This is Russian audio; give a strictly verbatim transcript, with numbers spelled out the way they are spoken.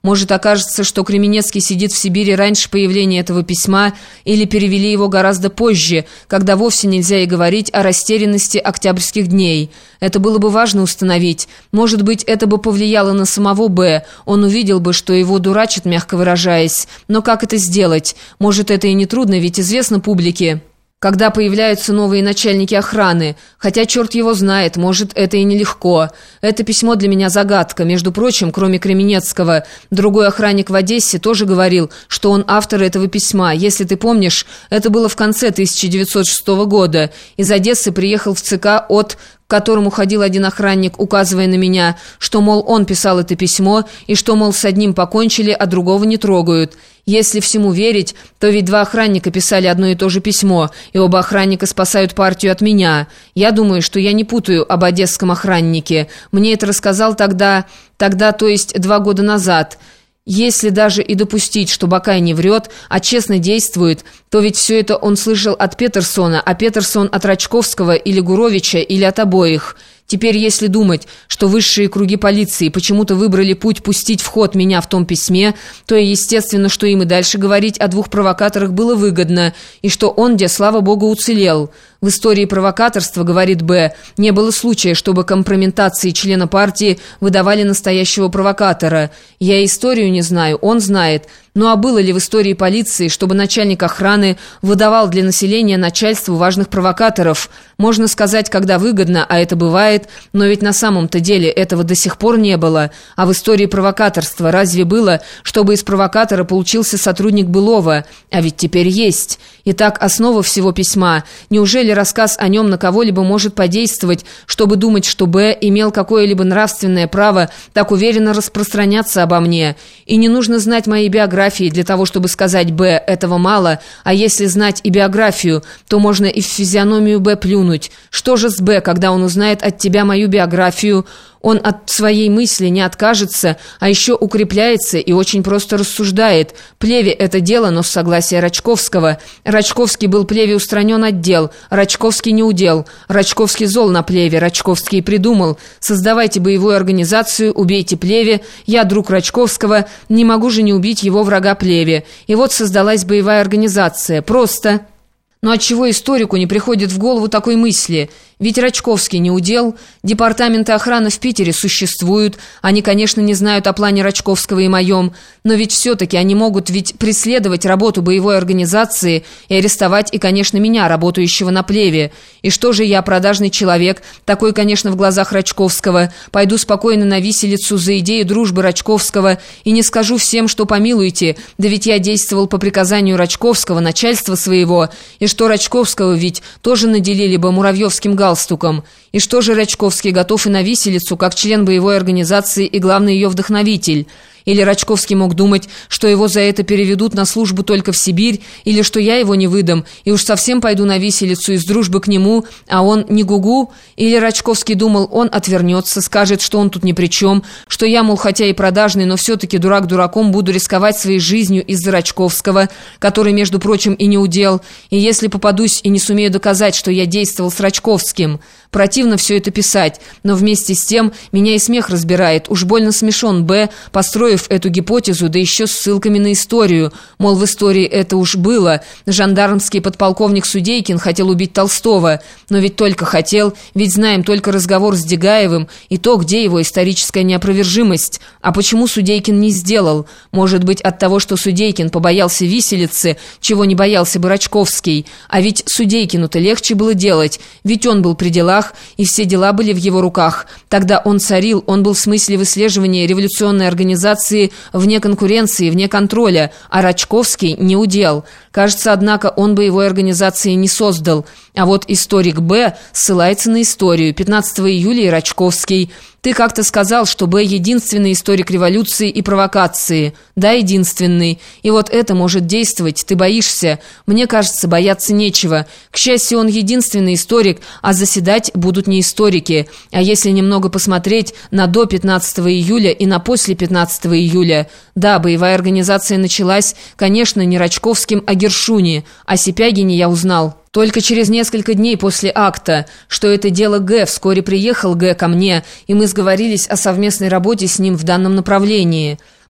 Может, окажется, что Кременецкий сидит в Сибири раньше появления этого письма или перевели его гораздо позже, когда вовсе нельзя и говорить о растерянности октябрьских дней. Это было бы важно установить. Может быть, это бы повлияло на самого Б. Он увидел бы, что его дурачат, мягко выражаясь. Но как это сделать? Может, это и не трудно, ведь известно публике, когда появляются новые начальники охраны. Хотя черт его знает, может, это и нелегко. Это письмо для меня загадка. Между прочим, кроме Кременецкого, другой охранник в Одессе тоже говорил, что он автор этого письма. Если ты помнишь, это было в конце тысяча девятьсот шестого года. Из Одессы приехал в ЦК от... к которому ходил один охранник, указывая на меня, что, мол, он писал это письмо, и что, мол, с одним покончили, а другого не трогают. Если всему верить, то ведь два охранника писали одно и то же письмо, и оба охранника спасают партию от меня. Я думаю, что я не путаю об одесском охраннике. Мне это рассказал тогда, тогда, то есть два года назад. Если даже и допустить, что Бакай не врет, а честно действует, то ведь все это он слышал от Петерсона, а Петерсон от Рачковского или Гуровича или от обоих. Теперь, если думать, что высшие круги полиции почему-то выбрали путь пустить в ход меня в том письме, то и естественно, что им и дальше говорить о двух провокаторах было выгодно, и что он, где, слава богу, уцелел. В истории провокаторства, говорит Б, не было случая, чтобы компрометации члена партии выдавали настоящего провокатора. Я историю не знаю, он знает. Ну а было ли в истории полиции, чтобы начальник охраны выдавал для населения начальству важных провокаторов? Можно сказать, когда выгодно, а это бывает, но ведь на самом-то деле этого до сих пор не было. А в истории провокаторства разве было, чтобы из провокатора получился сотрудник былого? А ведь теперь есть. Итак, основа всего письма. Неужели рассказ о нем на кого-либо может подействовать, чтобы думать, что Б имел какое-либо нравственное право так уверенно распространяться обо мне? И не нужно знать моей биографии для того, чтобы сказать Б, этого мало, а если знать и биографию, то можно и в физиономию Б плюнуть. Что же с Б, когда он узнает от тебя мою биографию? Он от своей мысли не откажется, а еще укрепляется и очень просто рассуждает. Плеве это дело, но с согласия Рачковского. Рачковский был Плеве устранен от дел, Рачковский не удел. Рачковский зол на Плеве, Рачковский придумал. Создавайте боевую организацию, убейте Плеве, я друг Рачковского, не могу же не убить его врага Плеве. И вот создалась боевая организация. Просто... Но отчего историку не приходит в голову такой мысли? Ведь Рачковский не удел, департаменты охраны в Питере существуют, они, конечно, не знают о плане Рачковского и моем, но ведь все-таки они могут ведь преследовать работу боевой организации и арестовать и, конечно, меня, работающего на Плеве. И что же я, продажный человек, такой, конечно, в глазах Рачковского, пойду спокойно на виселицу за идею дружбы Рачковского и не скажу всем, что помилуйте, да ведь я действовал по приказанию Рачковского, начальства своего, и что Рачковского ведь тоже наделили бы муравьевским галстуком. галстуком. И что же Рачковский готов и на виселицу, как член боевой организации и главный ее вдохновитель? Или Рачковский мог думать, что его за это переведут на службу только в Сибирь, или что я его не выдам, и уж совсем пойду на виселицу из дружбы к нему, а он не гугу? Или Рачковский думал, он отвернется, скажет, что он тут ни при чем, что я, мол, хотя и продажный, но все-таки дурак дураком буду рисковать своей жизнью из-за Рачковского, который, между прочим, и не удел, и если попадусь и не сумею доказать, что я действовал с Рачковским. Противно все это писать, но вместе с тем меня и смех разбирает, уж больно смешон Б, построив эту гипотезу, да еще с ссылками на историю. Мол, в истории это уж было. Жандармский подполковник Судейкин хотел убить Толстого. Но ведь только хотел, ведь знаем только разговор с Дегаевым, и то, где его историческая неопровержимость. А почему Судейкин не сделал? Может быть, от того, что Судейкин побоялся виселицы, чего не боялся бы Рачковский. А ведь Судейкину-то легче было делать, ведь он был при делах, и все дела были в его руках. Тогда он царил, он был в смысле выслеживания революционной организации вне конкуренции, вне контроля, а Рачковский не удел. Кажется, однако, он боевой организации не создал. А вот историк Б ссылается на историю. пятнадцатого июля и Рачковский. Ты как-то сказал, что Б единственный историк революции и провокации. Да, единственный. И вот это может действовать. Ты боишься. Мне кажется, бояться нечего. К счастью, он единственный историк, а заседать будут не историки. А если немного посмотреть на до пятнадцатого июля и на после пятнадцатого июля. Да, боевая организация началась, конечно, не Рачковским, а Гершуни. О Сипягине я узнал только через несколько дней после акта, что это дело Г. Вскоре приехал Г. ко мне, и мы сговорились о совместной работе с ним в данном направлении.